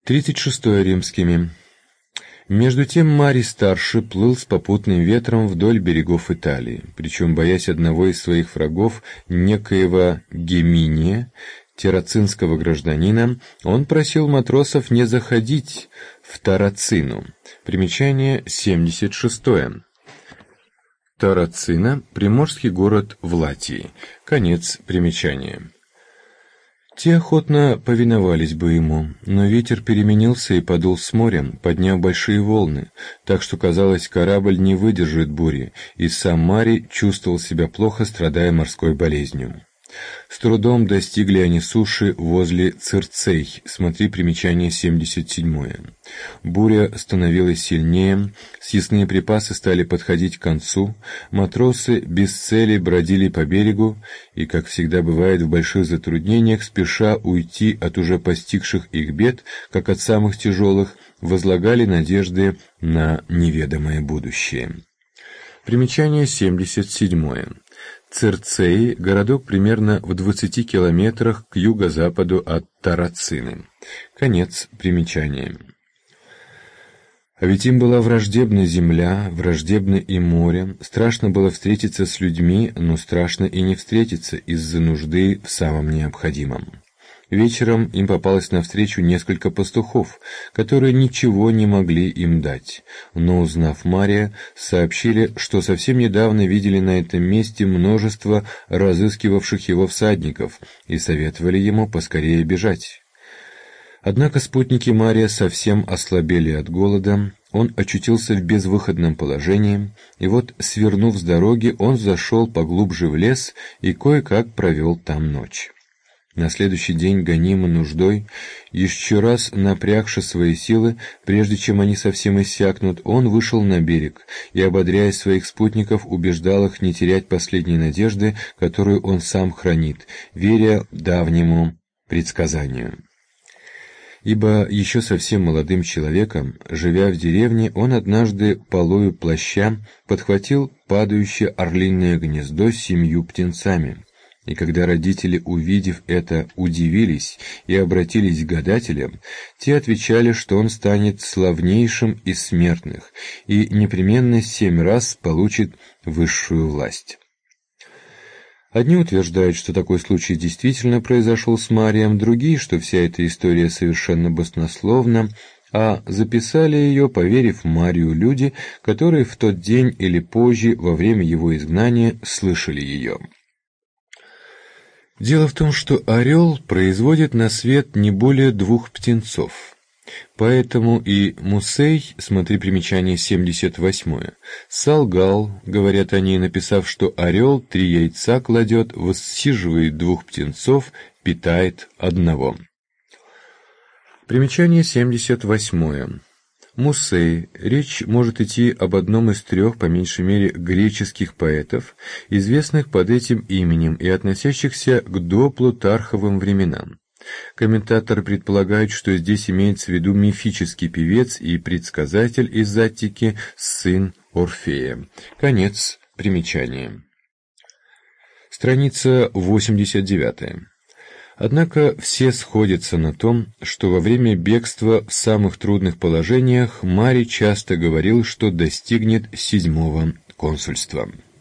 36 римскими. Между тем Марий-старший плыл с попутным ветром вдоль берегов Италии, причем, боясь одного из своих врагов, некоего Геминия, террацинского гражданина, он просил матросов не заходить в Таррацину. Примечание 76. Таррацина — приморский город в Латии. Конец примечания. Те охотно повиновались бы ему, но ветер переменился и подул с морем, подняв большие волны, так что, казалось, корабль не выдержит бури, и сам Марий чувствовал себя плохо, страдая морской болезнью. С трудом достигли они суши возле Цирцей, смотри примечание 77. Буря становилась сильнее, съестные припасы стали подходить к концу, матросы без цели бродили по берегу и, как всегда бывает в больших затруднениях, спеша уйти от уже постигших их бед, как от самых тяжелых, возлагали надежды на неведомое будущее. Примечание 77. Цирцеи — городок примерно в 20 километрах к юго-западу от Таррацины. Конец примечания. А ведь им была враждебна земля, враждебно и море, страшно было встретиться с людьми, но страшно и не встретиться из-за нужды в самом необходимом. Вечером им попалось навстречу несколько пастухов, которые ничего не могли им дать, но, узнав Мария, сообщили, что совсем недавно видели на этом месте множество разыскивавших его всадников и советовали ему поскорее бежать. Однако спутники Мария совсем ослабели от голода, он очутился в безвыходном положении, и вот, свернув с дороги, он зашел поглубже в лес и кое-как провел там ночь. На следующий день, гонимый нуждой, еще раз напрягши свои силы, прежде чем они совсем иссякнут, он вышел на берег и, ободряя своих спутников, убеждал их не терять последней надежды, которую он сам хранит, веря давнему предсказанию. Ибо еще совсем молодым человеком, живя в деревне, он однажды полою плаща подхватил падающее орлиное гнездо с 7 птенцами. И когда родители, увидев это, удивились и обратились к гадателям, те отвечали, что он станет славнейшим из смертных и непременно 7 раз получит высшую власть. Одни утверждают, что такой случай действительно произошел с Марием, другие, что вся эта история совершенно баснословна, а записали ее, поверив Марию, люди, которые в тот день или позже, во время его изгнания, слышали ее. Дело в том, что орел производит на свет не более 2 птенцов. Поэтому и Мусей, смотри примечание 78, солгал, говорят они, написав, что орел 3 яйца кладет, воссиживает 2 птенцов, питает 1. Примечание 78. Мусей. Речь может идти об одном из 3, по меньшей мере, греческих поэтов, известных под этим именем и относящихся к доплутарховым временам. Комментаторы предполагают, что здесь имеется в виду мифический певец и предсказатель из Аттики, сын Орфея. Конец примечания. Страница 89. Однако все сходятся на том, что во время бегства в самых трудных положениях Марий часто говорил, что достигнет 7-го консульства.